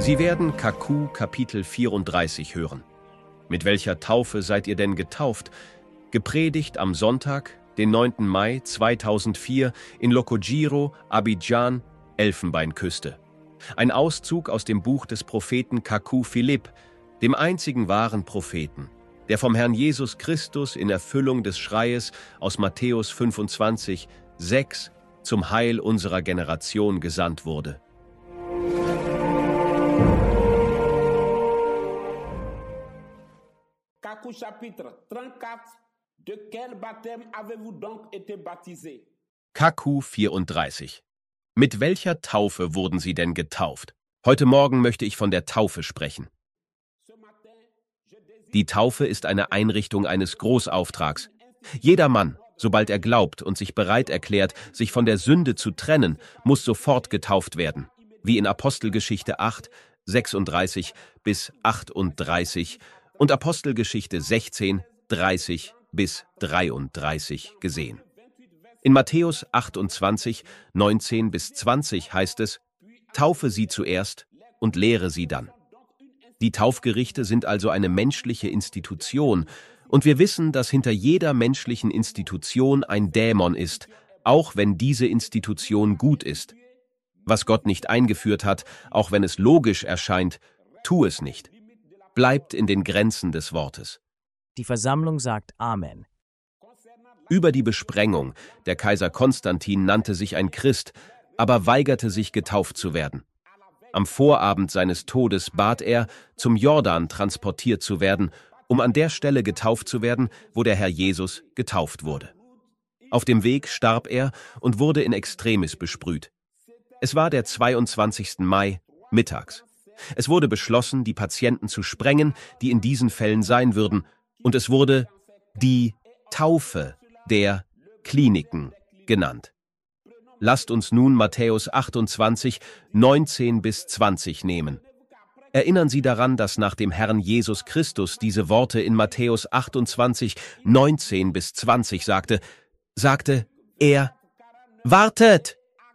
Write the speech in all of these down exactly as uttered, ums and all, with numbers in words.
Sie werden Kaku Kapitel vierunddreißig hören. Mit welcher Taufe seid ihr denn getauft? Gepredigt am Sonntag, den neunten Mai zweitausendvier in Lokojiro, Abidjan, Elfenbeinküste. Ein Auszug aus dem Buch des Propheten Kaku Philipp, dem einzigen wahren Propheten, der vom Herrn Jesus Christus in Erfüllung des Schreies aus Matthäus fünfundzwanzig, sechs zum Heil unserer Generation gesandt wurde. Kaku chapitre trente-quatre. De quel baptême avez-vous donc été baptisé? Kaku vierunddreißig. Mit welcher Taufe wurden Sie denn getauft? Heute Morgen möchte ich von der Taufe sprechen. Die Taufe ist eine Einrichtung eines Großauftrags. Jeder Mann, sobald er glaubt und sich bereit erklärt, sich von der Sünde zu trennen, muss sofort getauft werden, wie in Apostelgeschichte acht, sechsunddreißig bis achtunddreißig und Apostelgeschichte sechzehn, dreißig bis dreiunddreißig gesehen. In Matthäus achtundzwanzig, neunzehn bis zwanzig heißt es: Taufe sie zuerst und lehre sie dann. Die Taufgerichte sind also eine menschliche Institution, und wir wissen, dass hinter jeder menschlichen Institution ein Dämon ist, auch wenn diese Institution gut ist. Was Gott nicht eingeführt hat, auch wenn es logisch erscheint, tu es nicht. Bleibt in den Grenzen des Wortes. Die Versammlung sagt Amen. Über die Besprengung, der Kaiser Konstantin nannte sich ein Christ, aber weigerte sich, getauft zu werden. Am Vorabend seines Todes bat er, zum Jordan transportiert zu werden, um an der Stelle getauft zu werden, wo der Herr Jesus getauft wurde. Auf dem Weg starb er und wurde in Extremis besprüht. Es war der zweiundzwanzigsten Mai, mittags. Es wurde beschlossen, die Patienten zu sprengen, die in diesen Fällen sein würden, und es wurde die Taufe der Kliniken genannt. Lasst uns nun Matthäus achtundzwanzig, neunzehn bis zwanzig nehmen. Erinnern Sie daran, dass nach dem Herrn Jesus Christus diese Worte in Matthäus achtundzwanzig, neunzehn bis zwanzig sagte, sagte er: Wartet!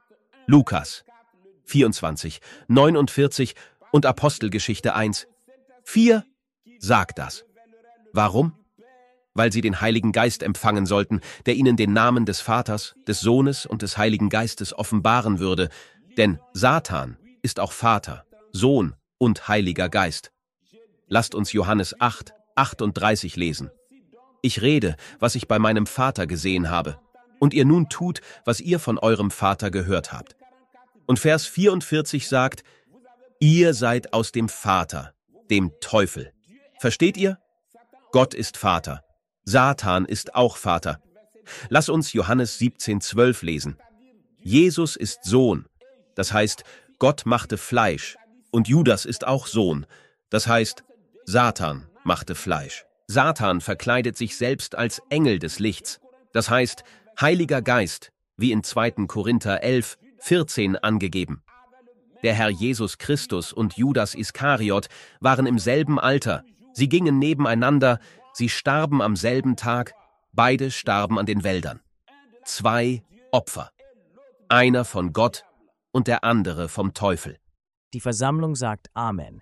Lukas vierundzwanzig, neunundvierzig und Apostelgeschichte eins, vier sagt das. Warum? Weil sie den Heiligen Geist empfangen sollten, der ihnen den Namen des Vaters, des Sohnes und des Heiligen Geistes offenbaren würde. Denn Satan ist auch Vater, Sohn und Heiliger Geist. Lasst uns Johannes acht, achtunddreißig lesen. Ich rede, was ich bei meinem Vater gesehen habe, und ihr nun tut, was ihr von eurem Vater gehört habt. Und Vers vierundvierzig sagt, ihr seid aus dem Vater, dem Teufel. Versteht ihr? Gott ist Vater. Satan ist auch Vater. Lass uns Johannes siebzehn, zwölf lesen. Jesus ist Sohn, das heißt, Gott machte Fleisch, und Judas ist auch Sohn, das heißt, Satan machte Fleisch. Satan verkleidet sich selbst als Engel des Lichts, das heißt, Heiliger Geist, wie in zweiten Korinther elf, vierzehn angegeben. Der Herr Jesus Christus und Judas Iskariot waren im selben Alter, sie gingen nebeneinander, sie starben am selben Tag, beide starben an den Wäldern. Zwei Opfer. Einer von Gott und der andere vom Teufel. Die Versammlung sagt Amen.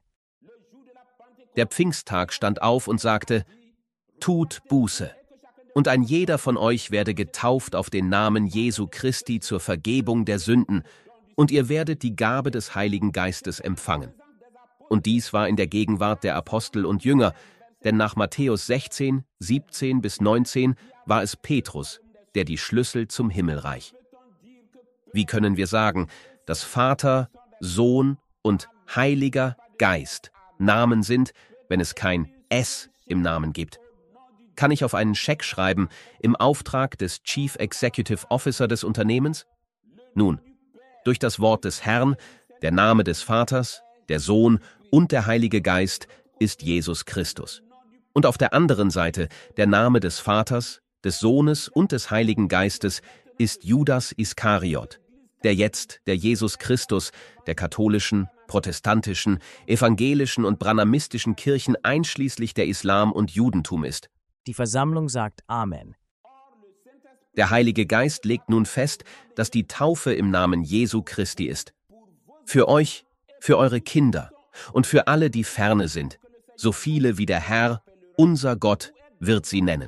Der Pfingsttag stand auf und sagte, tut Buße, und ein jeder von euch werde getauft auf den Namen Jesu Christi zur Vergebung der Sünden, und ihr werdet die Gabe des Heiligen Geistes empfangen. Und dies war in der Gegenwart der Apostel und Jünger, denn nach Matthäus sechzehn, siebzehn bis neunzehn war es Petrus, der die Schlüssel zum Himmelreich. Wie können wir sagen, dass Vater, Sohn und Heiliger Geist Namen sind, wenn es kein S im Namen gibt? Kann ich auf einen Scheck schreiben im Auftrag des Chief Executive Officer des Unternehmens? Nun, durch das Wort des Herrn, der Name des Vaters, der Sohn und der Heilige Geist ist Jesus Christus. Und auf der anderen Seite der Name des Vaters, des Sohnes und des Heiligen Geistes ist Judas Iskariot, der jetzt der Jesus Christus der katholischen, protestantischen, evangelischen und branhamistischen Kirchen einschließlich der Islam und Judentum ist. Die Versammlung sagt Amen. Der Heilige Geist legt nun fest, dass die Taufe im Namen Jesu Christi ist. Für euch, für eure Kinder, Und für alle, die ferne sind, so viele wie der Herr, unser Gott, wird sie nennen.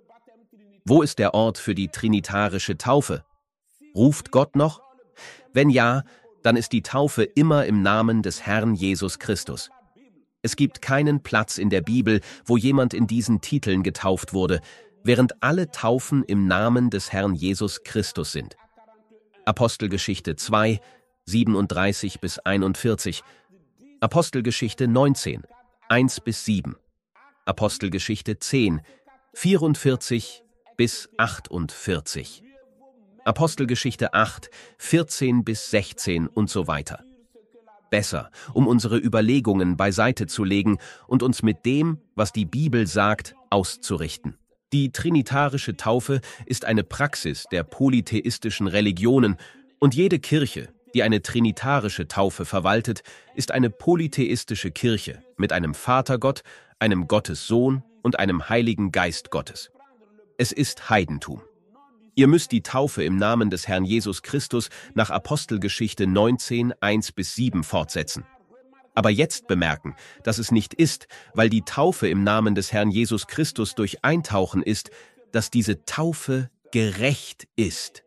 Wo ist der Ort für die trinitarische Taufe? Ruft Gott noch? Wenn ja, dann ist die Taufe immer im Namen des Herrn Jesus Christus. Es gibt keinen Platz in der Bibel, wo jemand in diesen Titeln getauft wurde, während alle Taufen im Namen des Herrn Jesus Christus sind. Apostelgeschichte zwei, siebenunddreißig bis einundvierzig, Apostelgeschichte neunzehn, eins bis sieben, Apostelgeschichte zehn, vierundvierzig bis achtundvierzig, Apostelgeschichte acht, vierzehn bis sechzehn und so weiter. Besser, um unsere Überlegungen beiseite zu legen und uns mit dem, was die Bibel sagt, auszurichten. Die trinitarische Taufe ist eine Praxis der polytheistischen Religionen und jede Kirche, die eine trinitarische Taufe verwaltet, ist eine polytheistische Kirche mit einem Vatergott, einem Gottessohn und einem Heiligen Geist Gottes. Es ist Heidentum. Ihr müsst die Taufe im Namen des Herrn Jesus Christus nach Apostelgeschichte neunzehn, eins bis sieben fortsetzen. Aber jetzt bemerken, dass es nicht ist, weil die Taufe im Namen des Herrn Jesus Christus durch Eintauchen ist, dass diese Taufe gerecht ist.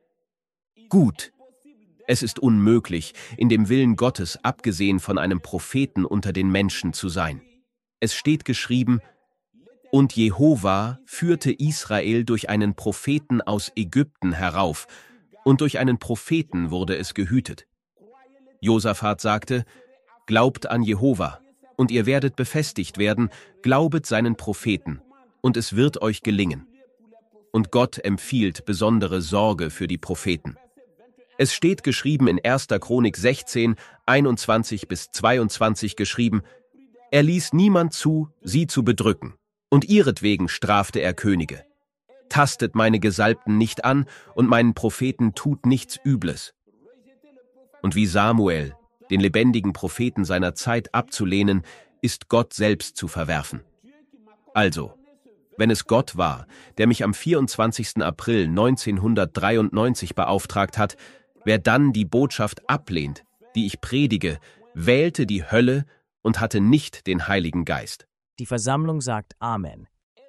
Gut. Es ist unmöglich, in dem Willen Gottes abgesehen von einem Propheten unter den Menschen zu sein. Es steht geschrieben: Und Jehova führte Israel durch einen Propheten aus Ägypten herauf, und durch einen Propheten wurde es gehütet. Josaphat sagte: Glaubt an Jehova, und ihr werdet befestigt werden, glaubet seinen Propheten, und es wird euch gelingen. Und Gott empfiehlt besondere Sorge für die Propheten. Es steht geschrieben in erster Chronik sechzehn, einundzwanzig bis zweiundzwanzig geschrieben: Er ließ niemand zu, sie zu bedrücken. Und ihretwegen strafte er Könige. Tastet meine Gesalbten nicht an, und meinen Propheten tut nichts Übles. Und wie Samuel, den lebendigen Propheten seiner Zeit abzulehnen, ist Gott selbst zu verwerfen. Also, wenn es Gott war, der mich am vierundzwanzigsten April neunzehnhundertdreiundneunzig beauftragt hat, wer dann die Botschaft ablehnt, die ich predige, wählte die Hölle und hatte nicht den Heiligen Geist. Die Versammlung sagt Amen.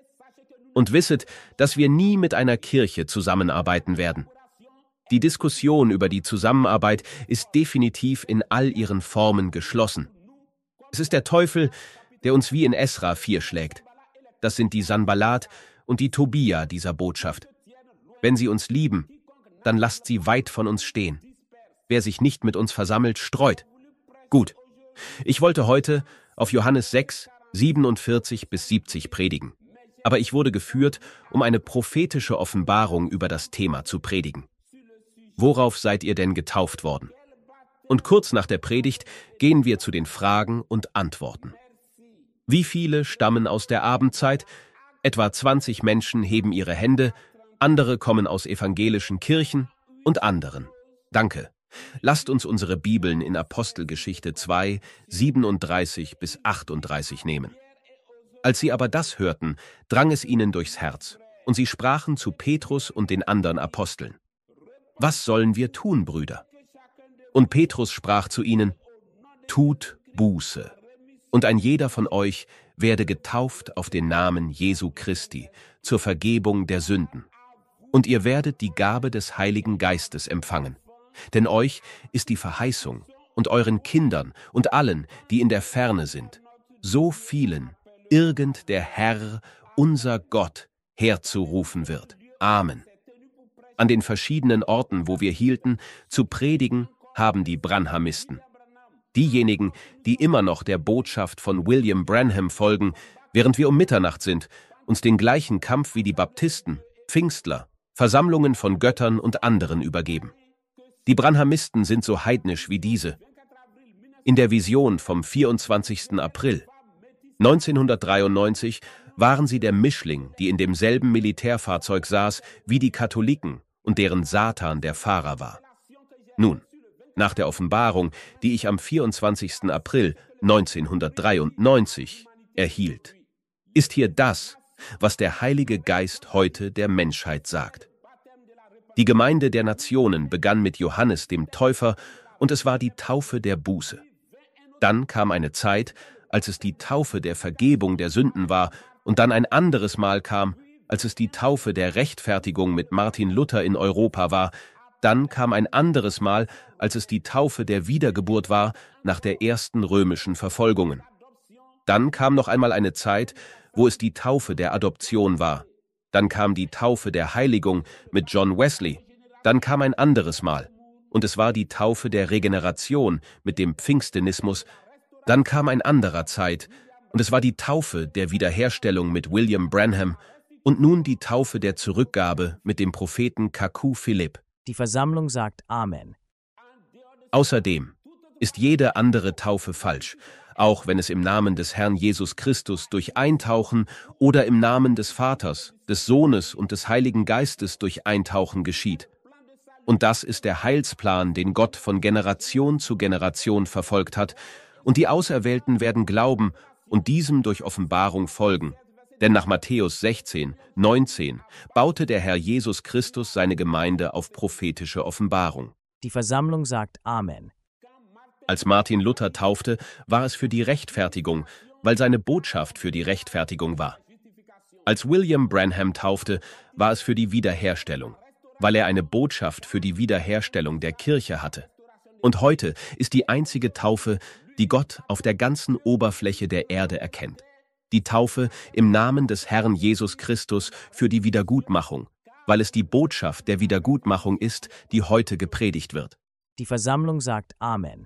Und wisset, dass wir nie mit einer Kirche zusammenarbeiten werden. Die Diskussion über die Zusammenarbeit ist definitiv in all ihren Formen geschlossen. Es ist der Teufel, der uns wie in Esra vier schlägt. Das sind die Sanballat und die Tobia dieser Botschaft. Wenn sie uns lieben, dann lasst sie weit von uns stehen. Wer sich nicht mit uns versammelt, streut. Gut, ich wollte heute auf Johannes sechs, siebenundvierzig bis siebzig predigen. Aber ich wurde geführt, um eine prophetische Offenbarung über das Thema zu predigen. Worauf seid ihr denn getauft worden? Und kurz nach der Predigt gehen wir zu den Fragen und Antworten. Wie viele stammen aus der Abendzeit? Etwa zwanzig Menschen heben ihre Hände, andere kommen aus evangelischen Kirchen und anderen. Danke. Lasst uns unsere Bibeln in Apostelgeschichte zwei, siebenunddreißig bis achtunddreißig nehmen. Als sie aber das hörten, drang es ihnen durchs Herz, und sie sprachen zu Petrus und den anderen Aposteln: Was sollen wir tun, Brüder? Und Petrus sprach zu ihnen: Tut Buße, und ein jeder von euch werde getauft auf den Namen Jesu Christi zur Vergebung der Sünden. Und ihr werdet die Gabe des Heiligen Geistes empfangen. Denn euch ist die Verheißung und euren Kindern und allen, die in der Ferne sind, so vielen irgend der Herr, unser Gott, herzurufen wird. Amen. An den verschiedenen Orten, wo wir hielten, zu predigen, haben die Branhamisten. Diejenigen, die immer noch der Botschaft von William Branham folgen, während wir um Mitternacht sind, uns den gleichen Kampf wie die Baptisten, Pfingstler, Versammlungen von Göttern und anderen übergeben. Die Branhamisten sind so heidnisch wie diese. In der Vision vom vierundzwanzigsten April neunzehnhundertdreiundneunzig waren sie der Mischling, die in demselben Militärfahrzeug saß wie die Katholiken und deren Satan der Fahrer war. Nun, nach der Offenbarung, die ich am vierundzwanzigsten April neunzehnhundertdreiundneunzig erhielt, ist hier das, was der Heilige Geist heute der Menschheit sagt. Die Gemeinde der Nationen begann mit Johannes dem Täufer, und es war die Taufe der Buße. Dann kam eine Zeit, als es die Taufe der Vergebung der Sünden war, und dann ein anderes Mal kam, als es die Taufe der Rechtfertigung mit Martin Luther in Europa war. Dann kam ein anderes Mal, als es die Taufe der Wiedergeburt war, nach der ersten römischen Verfolgungen. Dann kam noch einmal eine Zeit, wo es die Taufe der Adoption war. Dann kam die Taufe der Heiligung mit John Wesley. Dann kam ein anderes Mal, und es war die Taufe der Regeneration mit dem Pfingstenismus. Dann kam ein anderer Zeit, und es war die Taufe der Wiederherstellung mit William Branham und nun die Taufe der Zurückgabe mit dem Propheten Kaku Philipp. Die Versammlung sagt Amen. Außerdem ist jede andere Taufe falsch, auch wenn es im Namen des Herrn Jesus Christus durch Eintauchen oder im Namen des Vaters, des Sohnes und des Heiligen Geistes durch Eintauchen geschieht. Und das ist der Heilsplan, den Gott von Generation zu Generation verfolgt hat, und die Auserwählten werden glauben und diesem durch Offenbarung folgen. Denn nach Matthäus sechzehn, neunzehn baute der Herr Jesus Christus seine Gemeinde auf prophetische Offenbarung. Die Versammlung sagt Amen. Als Martin Luther taufte, war es für die Rechtfertigung, weil seine Botschaft für die Rechtfertigung war. Als William Branham taufte, war es für die Wiederherstellung, weil er eine Botschaft für die Wiederherstellung der Kirche hatte. Und heute ist die einzige Taufe, die Gott auf der ganzen Oberfläche der Erde erkennt. Die Taufe im Namen des Herrn Jesus Christus für die Wiedergutmachung, weil es die Botschaft der Wiedergutmachung ist, die heute gepredigt wird. Die Versammlung sagt Amen.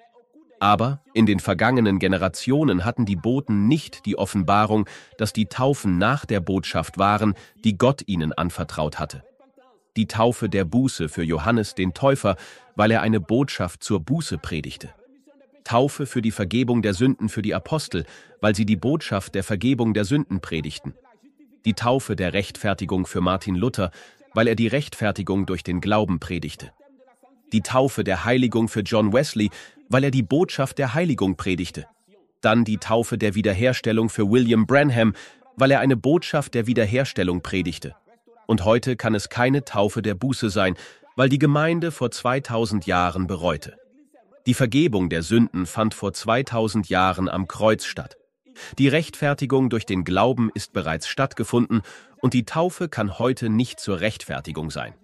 Aber in den vergangenen Generationen hatten die Boten nicht die Offenbarung, dass die Taufen nach der Botschaft waren, die Gott ihnen anvertraut hatte. Die Taufe der Buße für Johannes den Täufer, weil er eine Botschaft zur Buße predigte. Taufe für die Vergebung der Sünden für die Apostel, weil sie die Botschaft der Vergebung der Sünden predigten. Die Taufe der Rechtfertigung für Martin Luther, weil er die Rechtfertigung durch den Glauben predigte. Die Taufe der Heiligung für John Wesley, weil er die Botschaft der Heiligung predigte. Dann die Taufe der Wiederherstellung für William Branham, weil er eine Botschaft der Wiederherstellung predigte. Und heute kann es keine Taufe der Buße sein, weil die Gemeinde vor zweitausend Jahren bereute. Die Vergebung der Sünden fand vor zweitausend Jahren am Kreuz statt. Die Rechtfertigung durch den Glauben ist bereits stattgefunden und die Taufe kann heute nicht zur Rechtfertigung sein.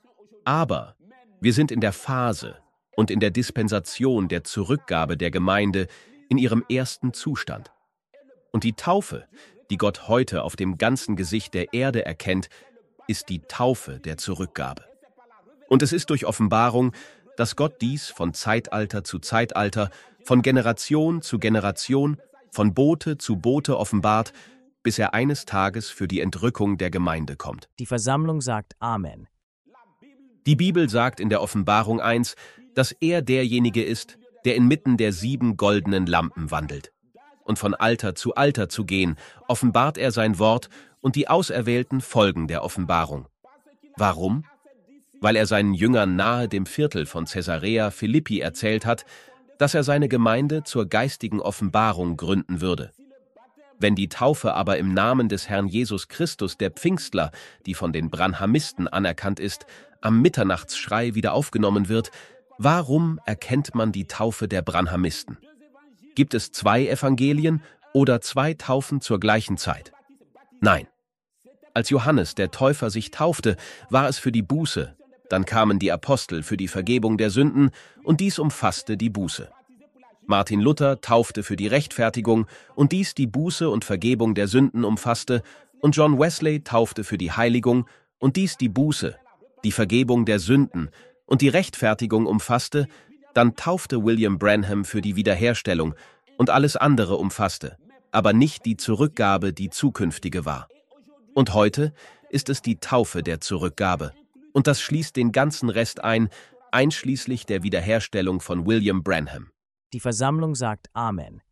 Aber wir sind in der Phase und in der Dispensation der Zurückgabe der Gemeinde in ihrem ersten Zustand. Und die Taufe, die Gott heute auf dem ganzen Gesicht der Erde erkennt, ist die Taufe der Zurückgabe. Und es ist durch Offenbarung, dass Gott dies von Zeitalter zu Zeitalter, von Generation zu Generation, von Bote zu Bote offenbart, bis er eines Tages für die Entrückung der Gemeinde kommt. Die Versammlung sagt Amen. Die Bibel sagt in der Offenbarung eins, dass er derjenige ist, der inmitten der sieben goldenen Lampen wandelt. Und von Alter zu Alter zu gehen, offenbart er sein Wort und die Auserwählten folgen der Offenbarung. Warum? Weil er seinen Jüngern nahe dem Viertel von Caesarea Philippi erzählt hat, dass er seine Gemeinde zur geistigen Offenbarung gründen würde. Wenn die Taufe aber im Namen des Herrn Jesus Christus der Pfingstler, die von den Branhamisten anerkannt ist, am Mitternachtsschrei wieder aufgenommen wird, warum erkennt man die Taufe der Branhamisten? Gibt es zwei Evangelien oder zwei Taufen zur gleichen Zeit? Nein. Als Johannes der Täufer sich taufte, war es für die Buße, dann kamen die Apostel für die Vergebung der Sünden und dies umfasste die Buße. Martin Luther taufte für die Rechtfertigung und dies die Buße und Vergebung der Sünden umfasste und John Wesley taufte für die Heiligung und dies die Buße, die Vergebung der Sünden und die Rechtfertigung umfasste, dann taufte William Branham für die Wiederherstellung und alles andere umfasste, aber nicht die Zurückgabe, die zukünftige war. Und heute ist es die Taufe der Zurückgabe. Und das schließt den ganzen Rest ein, einschließlich der Wiederherstellung von William Branham. Die Versammlung sagt Amen.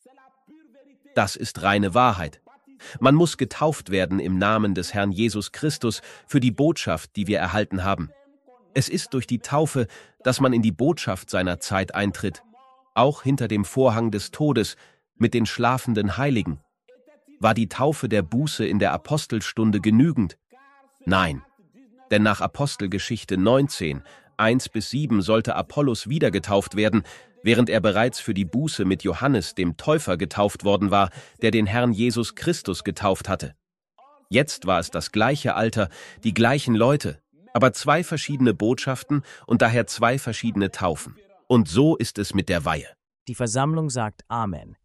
Das ist reine Wahrheit. Man muss getauft werden im Namen des Herrn Jesus Christus für die Botschaft, die wir erhalten haben. Es ist durch die Taufe, dass man in die Botschaft seiner Zeit eintritt, auch hinter dem Vorhang des Todes mit den schlafenden Heiligen. War die Taufe der Buße in der Apostelstunde genügend? Nein. Denn nach Apostelgeschichte neunzehn, eins bis sieben sollte Apollos wieder getauft werden, während er bereits für die Buße mit Johannes, dem Täufer, getauft worden war, der den Herrn Jesus Christus getauft hatte. Jetzt war es das gleiche Alter, die gleichen Leute, aber zwei verschiedene Botschaften und daher zwei verschiedene Taufen. Und so ist es mit der Weihe. Die Versammlung sagt Amen.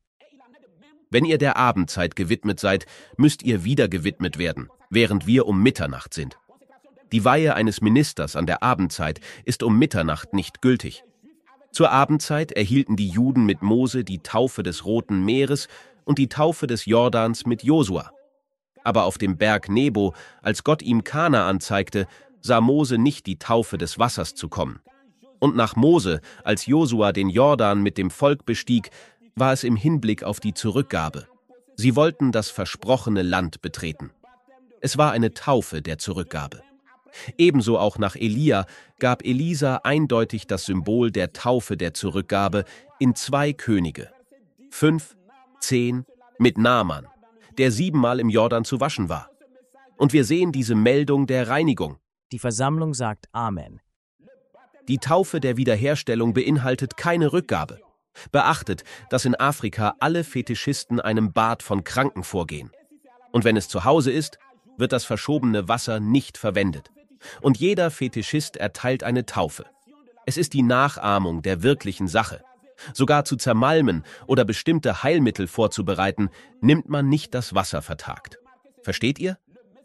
Wenn ihr der Abendzeit gewidmet seid, müsst ihr wieder gewidmet werden, während wir um Mitternacht sind. Die Weihe eines Ministers an der Abendzeit ist um Mitternacht nicht gültig. Zur Abendzeit erhielten die Juden mit Mose die Taufe des Roten Meeres und die Taufe des Jordans mit Josua. Aber auf dem Berg Nebo, als Gott ihm Kanaan zeigte, sah Mose nicht die Taufe des Wassers zu kommen. Und nach Mose, als Josua den Jordan mit dem Volk bestieg, war es im Hinblick auf die Zurückgabe. Sie wollten das versprochene Land betreten. Es war eine Taufe der Zurückgabe. Ebenso auch nach Elia gab Elisa eindeutig das Symbol der Taufe der Zurückgabe in zwei Könige. Fünf, zehn, mit Naaman, der siebenmal im Jordan zu waschen war. Und wir sehen diese Meldung der Reinigung. Die Versammlung sagt Amen. Die Taufe der Wiederherstellung beinhaltet keine Rückgabe. Beachtet, dass in Afrika alle Fetischisten einem Bad von Kranken vorgehen. Und wenn es zu Hause ist, wird das verschobene Wasser nicht verwendet. Und jeder Fetischist erteilt eine Taufe. Es ist die Nachahmung der wirklichen Sache. Sogar zu zermalmen oder bestimmte Heilmittel vorzubereiten, nimmt man nicht das Wasser vertagt. Versteht ihr?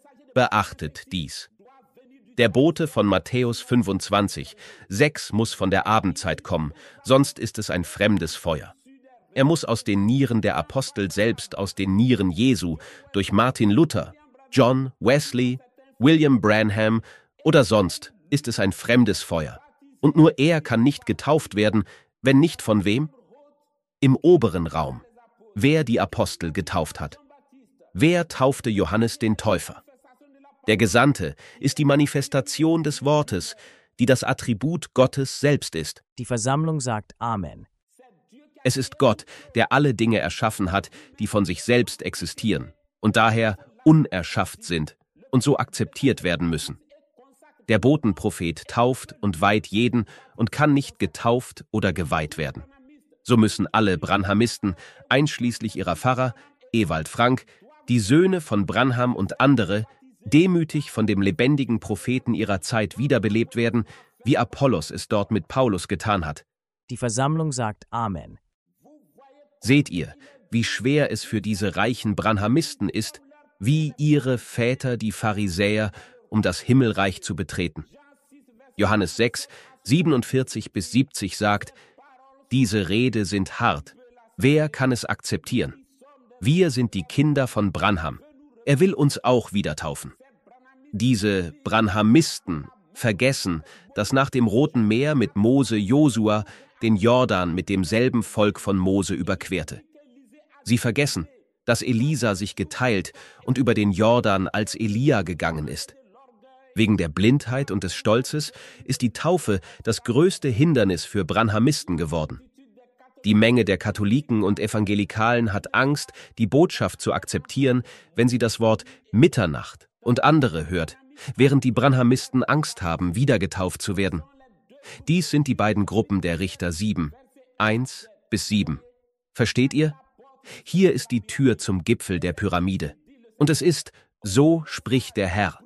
Beachtet dies. Der Bote von Matthäus fünfundzwanzig, sechs muss von der Abendzeit kommen, sonst ist es ein fremdes Feuer. Er muss aus den Nieren der Apostel selbst, aus den Nieren Jesu, durch Martin Luther, John, Wesley, William Branham oder sonst ist es ein fremdes Feuer. Und nur er kann nicht getauft werden, wenn nicht von wem? Im oberen Raum. Wer die Apostel getauft hat. Wer taufte Johannes den Täufer? Der Gesandte ist die Manifestation des Wortes, die das Attribut Gottes selbst ist. Die Versammlung sagt Amen. Es ist Gott, der alle Dinge erschaffen hat, die von sich selbst existieren und daher unerschafft sind und so akzeptiert werden müssen. Der Botenprophet tauft und weiht jeden und kann nicht getauft oder geweiht werden. So müssen alle Branhamisten, einschließlich ihrer Pfarrer, Ewald Frank, die Söhne von Branham und andere, demütig von dem lebendigen Propheten ihrer Zeit wiederbelebt werden, wie Apollos es dort mit Paulus getan hat. Die Versammlung sagt Amen. Seht ihr, wie schwer es für diese reichen Branhamisten ist, wie ihre Väter, die Pharisäer, um das Himmelreich zu betreten. Johannes sechs, siebenundvierzig bis siebzig sagt, diese Rede sind hart. Wer kann es akzeptieren? Wir sind die Kinder von Branham. Er will uns auch wieder taufen. Diese Branhamisten vergessen, dass nach dem Roten Meer mit Mose Josua den Jordan mit demselben Volk von Mose überquerte. Sie vergessen, dass Elisa sich geteilt und über den Jordan als Elia gegangen ist. Wegen der Blindheit und des Stolzes ist die Taufe das größte Hindernis für Branhamisten geworden. Die Menge der Katholiken und Evangelikalen hat Angst, die Botschaft zu akzeptieren, wenn sie das Wort Mitternacht und andere hört, während die Branhamisten Angst haben, wieder getauft zu werden. Dies sind die beiden Gruppen der Richter sieben, eins bis sieben. Versteht ihr? Hier ist die Tür zum Gipfel der Pyramide. Und es ist, so spricht der Herr.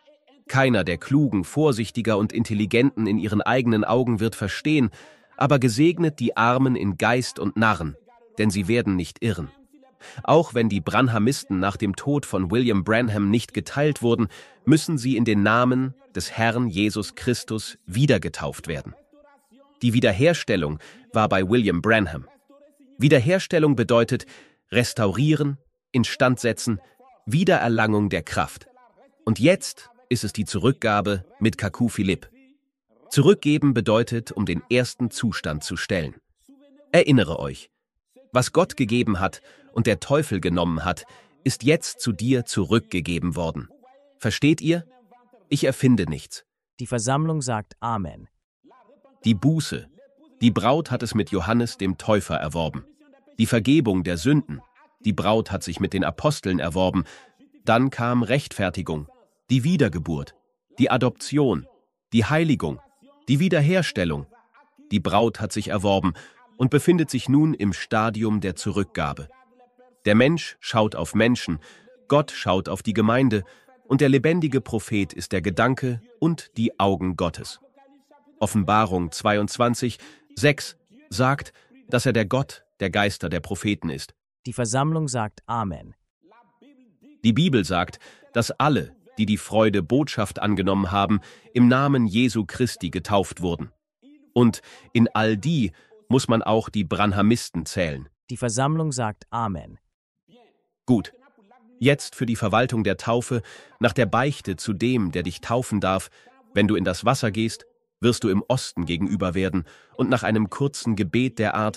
Keiner der Klugen, Vorsichtiger und Intelligenten in ihren eigenen Augen wird verstehen, aber gesegnet die Armen in Geist und Narren, denn sie werden nicht irren. Auch wenn die Branhamisten nach dem Tod von William Branham nicht geteilt wurden, müssen sie in den Namen des Herrn Jesus Christus wiedergetauft werden. Die Wiederherstellung war bei William Branham. Wiederherstellung bedeutet restaurieren, instandsetzen, Wiedererlangung der Kraft. Und jetzt ist es die Zurückgabe mit Kaku Philipp. Zurückgeben bedeutet, um den ersten Zustand zu stellen. Erinnere euch, was Gott gegeben hat und der Teufel genommen hat, ist jetzt zu dir zurückgegeben worden. Versteht ihr? Ich erfinde nichts. Die Versammlung sagt Amen. Die Buße. Die Braut hat es mit Johannes dem Täufer erworben. Die Vergebung der Sünden. Die Braut hat sich mit den Aposteln erworben. Dann kam Rechtfertigung, die Wiedergeburt, die Adoption, die Heiligung, die Wiederherstellung. Die Braut hat sich erworben und befindet sich nun im Stadium der Zurückgabe. Der Mensch schaut auf Menschen, Gott schaut auf die Gemeinde, und der lebendige Prophet ist der Gedanke und die Augen Gottes. Offenbarung zweiundzwanzig, sechs sagt, dass er der Gott der Geister der Propheten ist. Die Versammlung sagt Amen. Die Bibel sagt, dass alle, die die Freude Botschaft angenommen haben, im Namen Jesu Christi getauft wurden. Und in all die muss man auch die Branhamisten zählen. Die Versammlung sagt Amen. Gut. Jetzt für die Verwaltung der Taufe, nach der Beichte zu dem, der dich taufen darf, wenn du in das Wasser gehst, wirst du im Osten gegenüber werden und nach einem kurzen Gebet der Art: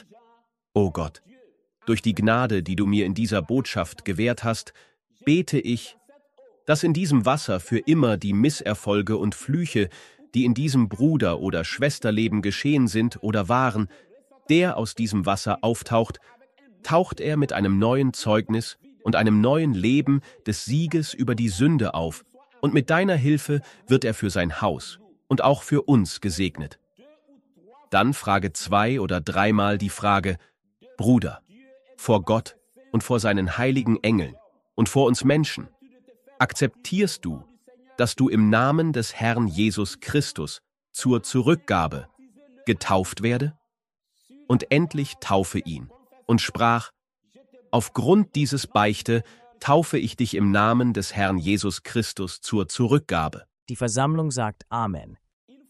O Gott, durch die Gnade, die du mir in dieser Botschaft gewährt hast, bete ich, dass in diesem Wasser für immer die Misserfolge und Flüche, die in diesem Bruder- oder Schwesterleben geschehen sind oder waren, der aus diesem Wasser auftaucht, taucht er mit einem neuen Zeugnis und einem neuen Leben des Sieges über die Sünde auf, und mit deiner Hilfe wird er für sein Haus und auch für uns gesegnet. Dann frage zwei- oder dreimal die Frage: Bruder, vor Gott und vor seinen heiligen Engeln und vor uns Menschen, akzeptierst du, dass du im Namen des Herrn Jesus Christus zur Zurückgabe getauft werde? Und endlich taufe ihn und sprach: Aufgrund dieses Beichte taufe ich dich im Namen des Herrn Jesus Christus zur Zurückgabe. Die Versammlung sagt Amen.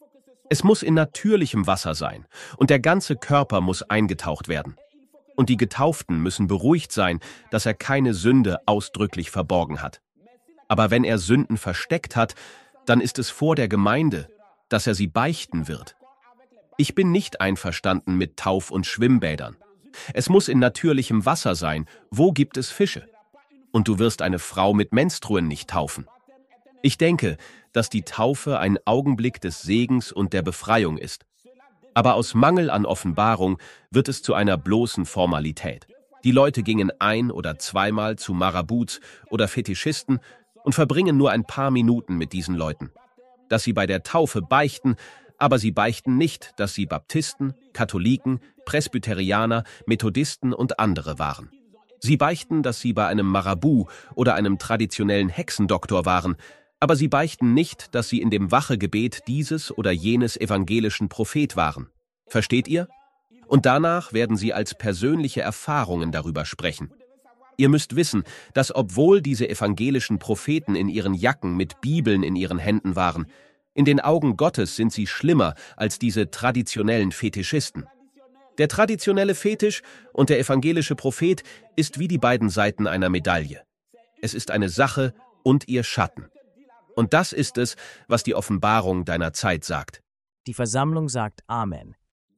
Es muss in natürlichem Wasser sein und der ganze Körper muss eingetaucht werden. Und die Getauften müssen beruhigt sein, dass er keine Sünde ausdrücklich verborgen hat. Aber wenn er Sünden versteckt hat, dann ist es vor der Gemeinde, dass er sie beichten wird. Ich bin nicht einverstanden mit Tauf- und Schwimmbädern. Es muss in natürlichem Wasser sein. Wo gibt es Fische? Und du wirst eine Frau mit Menstruen nicht taufen. Ich denke, dass die Taufe ein Augenblick des Segens und der Befreiung ist. Aber aus Mangel an Offenbarung wird es zu einer bloßen Formalität. Die Leute gingen ein- oder zweimal zu Marabouts oder Fetischisten und verbringen nur ein paar Minuten mit diesen Leuten. Dass sie bei der Taufe beichten, aber sie beichten nicht, dass sie Baptisten, Katholiken, Presbyterianer, Methodisten und andere waren. Sie beichten, dass sie bei einem Marabout oder einem traditionellen Hexendoktor waren, aber sie beichten nicht, dass sie in dem Wachegebet dieses oder jenes evangelischen Prophet waren. Versteht ihr? Und danach werden sie als persönliche Erfahrungen darüber sprechen. Ihr müsst wissen, dass obwohl diese evangelischen Propheten in ihren Jacken mit Bibeln in ihren Händen waren, in den Augen Gottes sind sie schlimmer als diese traditionellen Fetischisten. Der traditionelle Fetisch und der evangelische Prophet ist wie die beiden Seiten einer Medaille. Es ist eine Sache und ihr Schatten. Und das ist es, was die Offenbarung deiner Zeit sagt. Die Versammlung sagt Amen.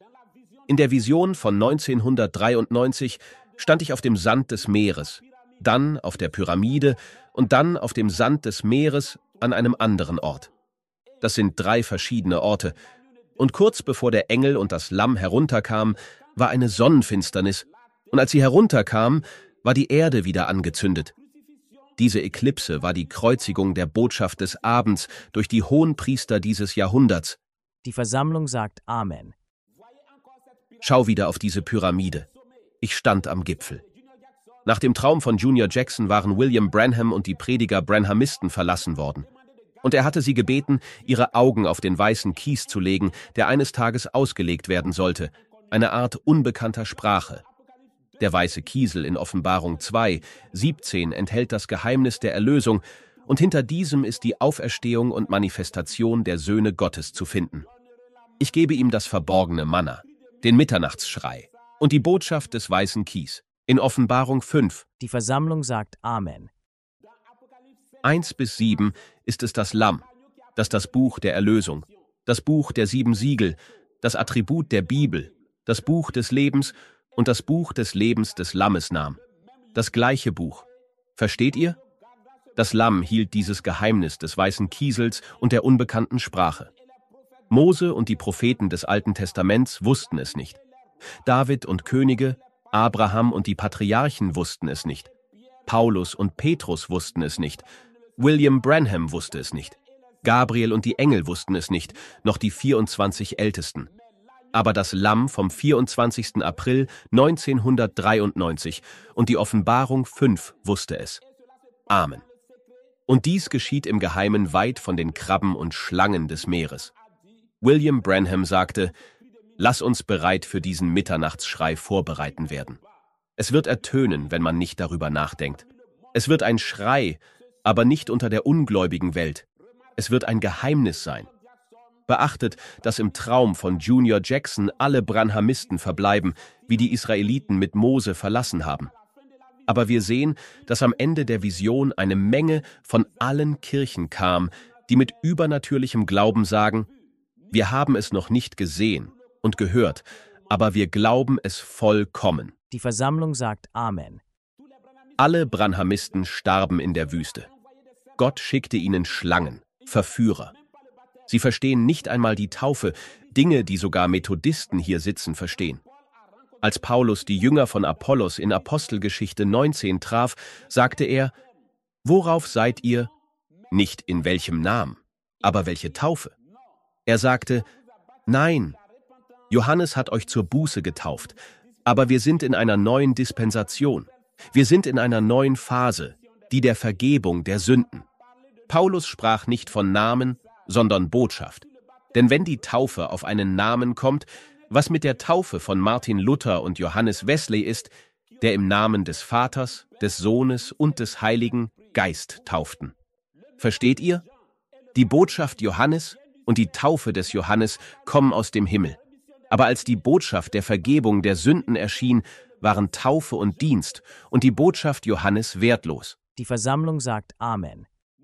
In der Vision von neunzehnhundertdreiundneunzig stand ich auf dem Sand des Meeres, dann auf der Pyramide und dann auf dem Sand des Meeres an einem anderen Ort. Das sind drei verschiedene Orte. Und kurz bevor der Engel und das Lamm herunterkamen, war eine Sonnenfinsternis. Und als sie herunterkamen, war die Erde wieder angezündet. Diese Eklipse war die Kreuzigung der Botschaft des Abends durch die Hohenpriester dieses Jahrhunderts. Die Versammlung sagt Amen. Schau wieder auf diese Pyramide. Ich stand am Gipfel. Nach dem Traum von Junior Jackson waren William Branham und die Prediger Branhamisten verlassen worden. Und er hatte sie gebeten, ihre Augen auf den weißen Kies zu legen, der eines Tages ausgelegt werden sollte, eine Art unbekannter Sprache. Der weiße Kiesel in Offenbarung zwei, siebzehn enthält das Geheimnis der Erlösung, und hinter diesem ist die Auferstehung und Manifestation der Söhne Gottes zu finden. Ich gebe ihm das verborgene Manna, den Mitternachtsschrei und die Botschaft des weißen Kies in Offenbarung fünf. Die Versammlung sagt Amen. eins bis sieben ist es das Lamm, das das Buch der Erlösung, das Buch der sieben Siegel, das Attribut der Bibel, das Buch des Lebens und das Buch des Lebens des Lammes nahm. Das gleiche Buch. Versteht ihr? Das Lamm hielt dieses Geheimnis des weißen Kiesels und der unbekannten Sprache. Mose und die Propheten des Alten Testaments wussten es nicht. David und Könige, Abraham und die Patriarchen wussten es nicht. Paulus und Petrus wussten es nicht. William Branham wusste es nicht. Gabriel und die Engel wussten es nicht, noch die vierundzwanzig Ältesten. aber das Lamm vom vierundzwanzigsten April neunzehnhundertdreiundneunzig, und die Offenbarung fünf wusste es. Amen. Und dies geschieht im Geheimen weit von den Krabben und Schlangen des Meeres. William Branham sagte: Lass uns bereit für diesen Mitternachtsschrei vorbereiten werden. Es wird ertönen, wenn man nicht darüber nachdenkt. Es wird ein Schrei, aber nicht unter der ungläubigen Welt. Es wird ein Geheimnis sein. Beachtet, dass im Traum von Junior Jackson alle Branhamisten verbleiben, wie die Israeliten mit Mose verlassen haben. Aber wir sehen, dass am Ende der Vision eine Menge von allen Kirchen kam, die mit übernatürlichem Glauben sagen: Wir haben es noch nicht gesehen und gehört, aber wir glauben es vollkommen. Die Versammlung sagt Amen. Alle Branhamisten starben in der Wüste. Gott schickte ihnen Schlangen, Verführer. Sie verstehen nicht einmal die Taufe, Dinge, die sogar Methodisten hier sitzen, verstehen. Als Paulus die Jünger von Apollos in Apostelgeschichte neunzehn traf, sagte er: Worauf seid ihr? Nicht in welchem Namen, aber welche Taufe? Er sagte: Nein, Johannes hat euch zur Buße getauft, aber wir sind in einer neuen Dispensation. Wir sind in einer neuen Phase, die der Vergebung der Sünden. Paulus sprach nicht von Namen, sondern Botschaft. Denn wenn die Taufe auf einen Namen kommt, was mit der Taufe von Martin Luther und Johannes Wesley ist, der im Namen des Vaters, des Sohnes und des Heiligen Geist tauften. Versteht ihr? Die Botschaft Johannes und die Taufe des Johannes kommen aus dem Himmel. Aber als die Botschaft der Vergebung der Sünden erschien, waren Taufe und Dienst und die Botschaft Johannes wertlos. Die Versammlung sagt Amen.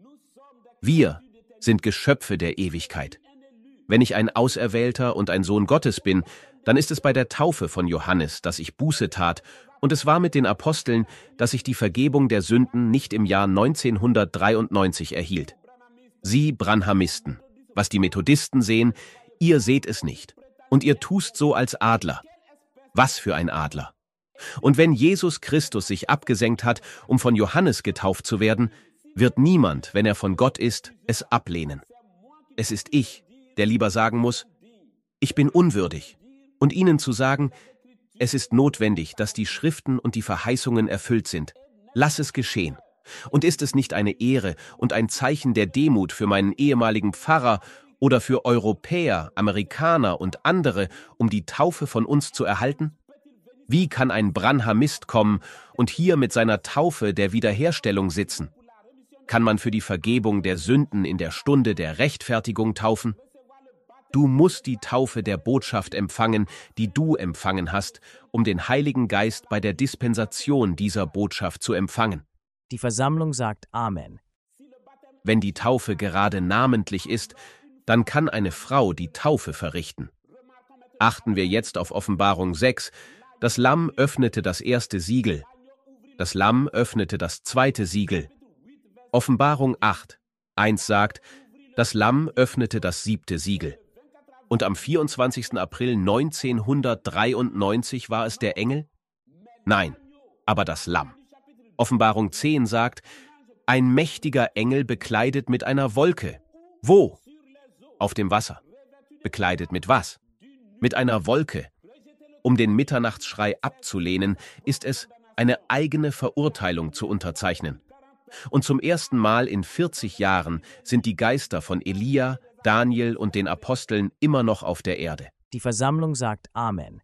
Wir sind Geschöpfe der Ewigkeit. Wenn ich ein Auserwählter und ein Sohn Gottes bin, dann ist es bei der Taufe von Johannes, dass ich Buße tat, und es war mit den Aposteln, dass ich die Vergebung der Sünden nicht im Jahr neunzehnhundertdreiundneunzig erhielt. Sie Branhamisten, was die Methodisten sehen, ihr seht es nicht, und ihr tust so als Adler. Was für ein Adler! Und wenn Jesus Christus sich abgesenkt hat, um von Johannes getauft zu werden, wird niemand, wenn er von Gott ist, es ablehnen. Es ist ich, der lieber sagen muss: Ich bin unwürdig, und ihnen zu sagen: Es ist notwendig, dass die Schriften und die Verheißungen erfüllt sind. Lass es geschehen. Und ist es nicht eine Ehre und ein Zeichen der Demut für meinen ehemaligen Pfarrer oder für Europäer, Amerikaner und andere, um die Taufe von uns zu erhalten? Wie kann ein Branhamist kommen und hier mit seiner Taufe der Wiederherstellung sitzen? Kann man für die Vergebung der Sünden in der Stunde der Rechtfertigung taufen? Du musst die Taufe der Botschaft empfangen, die du empfangen hast, um den Heiligen Geist bei der Dispensation dieser Botschaft zu empfangen. Die Versammlung sagt Amen. Wenn die Taufe gerade namentlich ist, dann kann eine Frau die Taufe verrichten. Achten wir jetzt auf Offenbarung sechs. Das Lamm öffnete das erste Siegel. Das Lamm öffnete das zweite Siegel. Offenbarung acht, eins sagt: Das Lamm öffnete das siebte Siegel. Und am vierundzwanzigsten April neunzehnhundertdreiundneunzig war es der Engel? Nein, aber das Lamm. Offenbarung zehn sagt: Ein mächtiger Engel bekleidet mit einer Wolke. Wo? Auf dem Wasser. Bekleidet mit was? Mit einer Wolke. Um den Mitternachtsschrei abzulehnen, ist es, eine eigene Verurteilung zu unterzeichnen. Und zum ersten Mal in vierzig Jahren sind die Geister von Elia, Daniel und den Aposteln immer noch auf der Erde. Die Versammlung sagt Amen.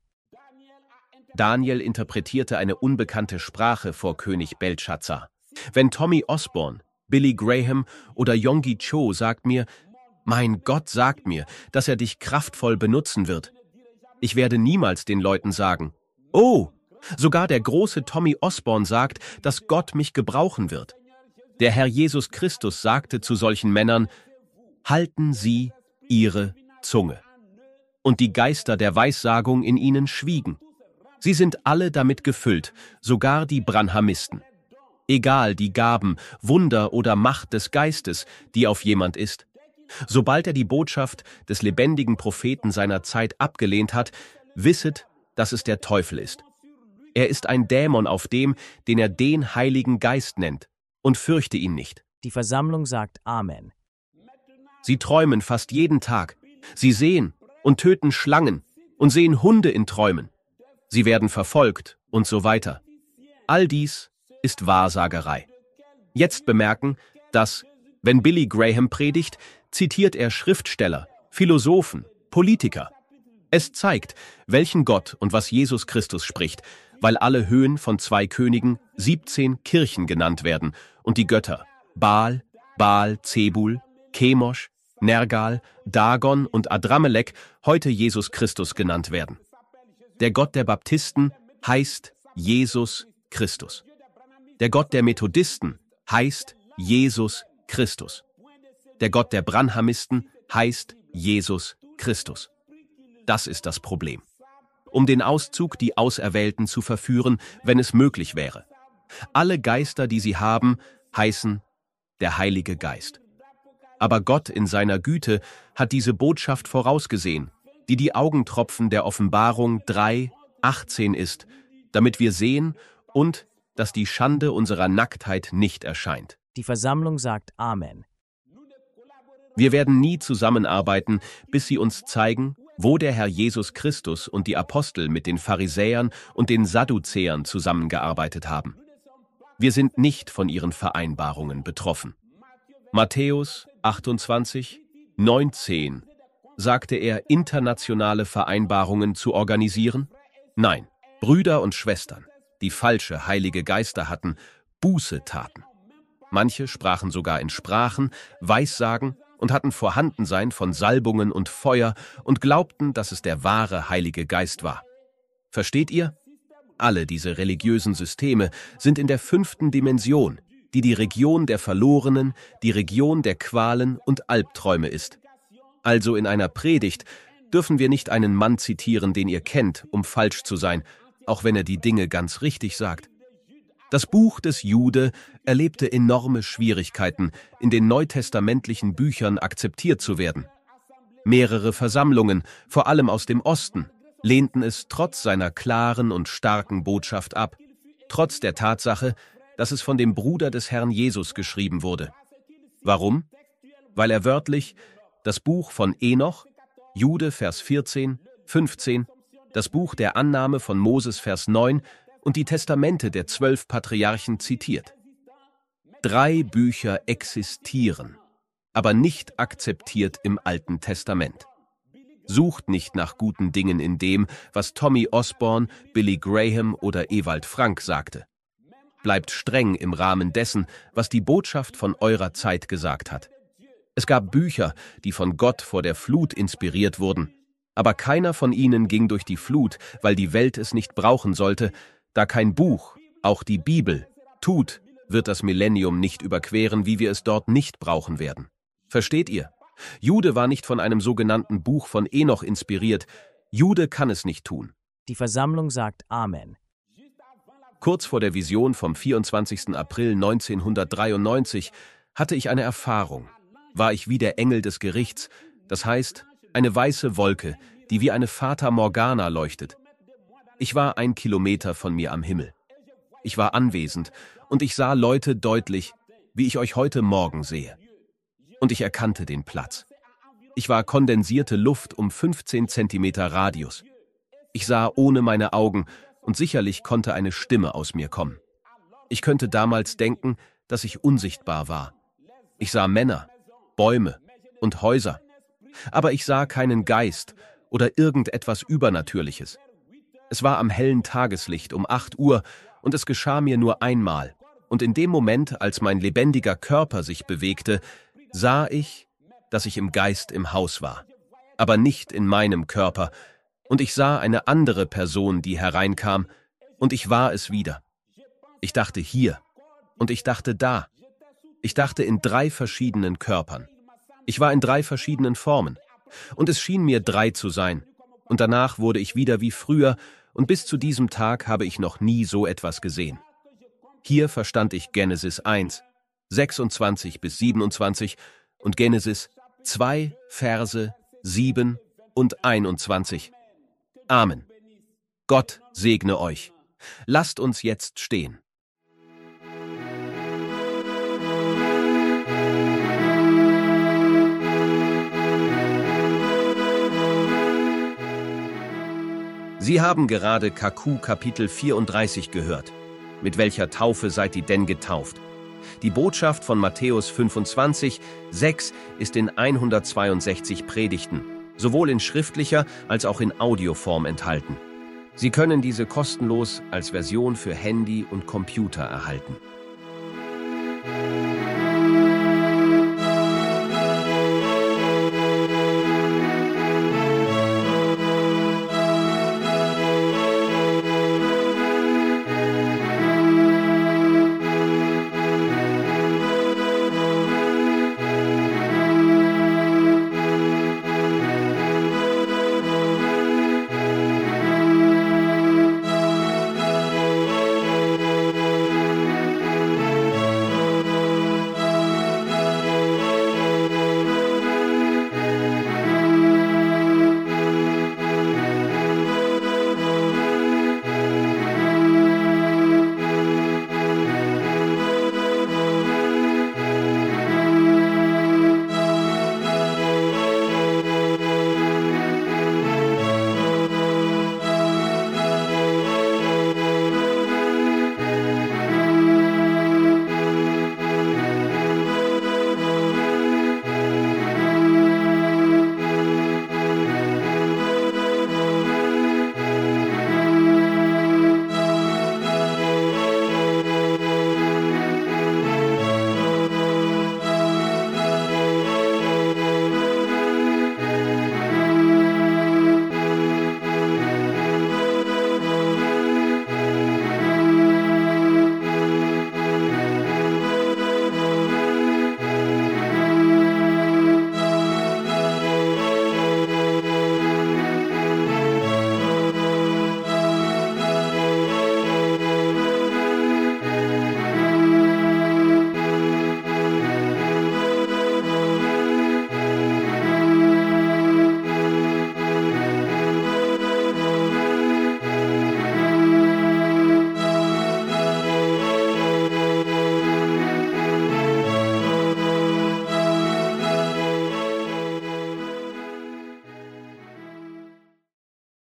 Daniel interpretierte eine unbekannte Sprache vor König Belschazzar. Wenn Tommy Osborne, Billy Graham oder Yonggi Cho sagt mir: Mein Gott sagt mir, dass er dich kraftvoll benutzen wird. Ich werde niemals den Leuten sagen: Oh, sogar der große Tommy Osborne sagt, dass Gott mich gebrauchen wird. Der Herr Jesus Christus sagte zu solchen Männern: Halten Sie Ihre Zunge. Und die Geister der Weissagung in ihnen schwiegen. Sie sind alle damit gefüllt, sogar die Branhamisten. Egal die Gaben, Wunder oder Macht des Geistes, die auf jemand ist. Sobald er die Botschaft des lebendigen Propheten seiner Zeit abgelehnt hat, wisset, dass es der Teufel ist. Er ist ein Dämon auf dem, den er den Heiligen Geist nennt, und fürchte ihn nicht. Die Versammlung sagt Amen. Sie träumen fast jeden Tag. Sie sehen und töten Schlangen und sehen Hunde in Träumen. Sie werden verfolgt und so weiter. All dies ist Wahrsagerei. Jetzt bemerken, dass, wenn Billy Graham predigt, zitiert er Schriftsteller, Philosophen, Politiker. Es zeigt, welchen Gott und was Jesus Christus spricht, weil alle Höhen von zwei Königen siebzehn Kirchen genannt werden und die Götter Baal, Baal, Zebul, Chemosh, Nergal, Dagon und Adramelek heute Jesus Christus genannt werden. Der Gott der Baptisten heißt Jesus Christus. Der Gott der Methodisten heißt Jesus Christus. Der Gott der Branhamisten heißt Jesus Christus. Das ist das Problem. Um den Auszug die Auserwählten zu verführen, wenn es möglich wäre. Alle Geister, die sie haben, heißen der Heilige Geist. Aber Gott in seiner Güte hat diese Botschaft vorausgesehen, die die Augentropfen der Offenbarung drei, achtzehn ist, damit wir sehen und dass die Schande unserer Nacktheit nicht erscheint. Die Versammlung sagt Amen. Wir werden nie zusammenarbeiten, bis sie uns zeigen, wo der Herr Jesus Christus und die Apostel mit den Pharisäern und den Sadduzäern zusammengearbeitet haben. Wir sind nicht von ihren Vereinbarungen betroffen. Matthäus achtundzwanzig, neunzehn. Sagte er, internationale Vereinbarungen zu organisieren? Nein, Brüder und Schwestern, die falsche Heilige Geister hatten, Buße taten. Manche sprachen sogar in Sprachen, Weissagen und hatten Vorhandensein von Salbungen und Feuer und glaubten, dass es der wahre Heilige Geist war. Versteht ihr? Alle diese religiösen Systeme sind in der fünften Dimension, die die Region der Verlorenen, die Region der Qualen und Albträume ist. Also in einer Predigt dürfen wir nicht einen Mann zitieren, den ihr kennt, um falsch zu sein, auch wenn er die Dinge ganz richtig sagt. Das Buch des Jude erlebte enorme Schwierigkeiten, in den neutestamentlichen Büchern akzeptiert zu werden. Mehrere Versammlungen, vor allem aus dem Osten, lehnten es trotz seiner klaren und starken Botschaft ab, trotz der Tatsache, dass es von dem Bruder des Herrn Jesus geschrieben wurde. Warum? Weil er wörtlich das Buch von Enoch, Jude Vers vierzehn, fünfzehn, das Buch der Annahme von Moses Vers neun und die Testamente der zwölf Patriarchen zitiert. Drei Bücher existieren, aber nicht akzeptiert im Alten Testament. Sucht nicht nach guten Dingen in dem, was Tommy Osborne, Billy Graham oder Ewald Frank sagte. Bleibt streng im Rahmen dessen, was die Botschaft von eurer Zeit gesagt hat. Es gab Bücher, die von Gott vor der Flut inspiriert wurden, aber keiner von ihnen ging durch die Flut, weil die Welt es nicht brauchen sollte, da kein Buch, auch die Bibel, tut, wird das Millennium nicht überqueren, wie wir es dort nicht brauchen werden. Versteht ihr? Jude war nicht von einem sogenannten Buch von Enoch inspiriert. Jude kann es nicht tun. Die Versammlung sagt Amen. Kurz vor der Vision vom vierundzwanzigsten April neunzehnhundertdreiundneunzig hatte ich eine Erfahrung. War ich wie der Engel des Gerichts, das heißt, eine weiße Wolke, die wie eine Fata Morgana leuchtet. Ich war ein Kilometer von mir am Himmel. Ich war anwesend und ich sah Leute deutlich, wie ich euch heute Morgen sehe. Und ich erkannte den Platz. Ich war kondensierte Luft um fünfzehn Zentimeter Radius. Ich sah ohne meine Augen und sicherlich konnte eine Stimme aus mir kommen. Ich könnte damals denken, dass ich unsichtbar war. Ich sah Männer, Bäume und Häuser. Aber ich sah keinen Geist oder irgendetwas Übernatürliches. Es war am hellen Tageslicht um acht Uhr und es geschah mir nur einmal. Und in dem Moment, als mein lebendiger Körper sich bewegte, sah ich, dass ich im Geist im Haus war, aber nicht in meinem Körper. Und ich sah eine andere Person, die hereinkam, und ich war es wieder. Ich dachte hier und ich dachte da. Ich dachte in drei verschiedenen Körpern. Ich war in drei verschiedenen Formen. Und es schien mir drei zu sein. Und danach wurde ich wieder wie früher, und bis zu diesem Tag habe ich noch nie so etwas gesehen. Hier verstand ich Genesis eins, sechsundzwanzig bis siebenundzwanzig und Genesis zwei, Verse sieben und einundzwanzig. Amen. Gott segne euch. Lasst uns jetzt stehen. Sie haben gerade K Q Kapitel vierunddreißig gehört. Mit welcher Taufe seid ihr denn getauft? Die Botschaft von Matthäus fünfundzwanzig, sechs ist in hundertzweiundsechzig Predigten, sowohl in schriftlicher als auch in Audioform enthalten. Sie können diese kostenlos als Version für Handy und Computer erhalten.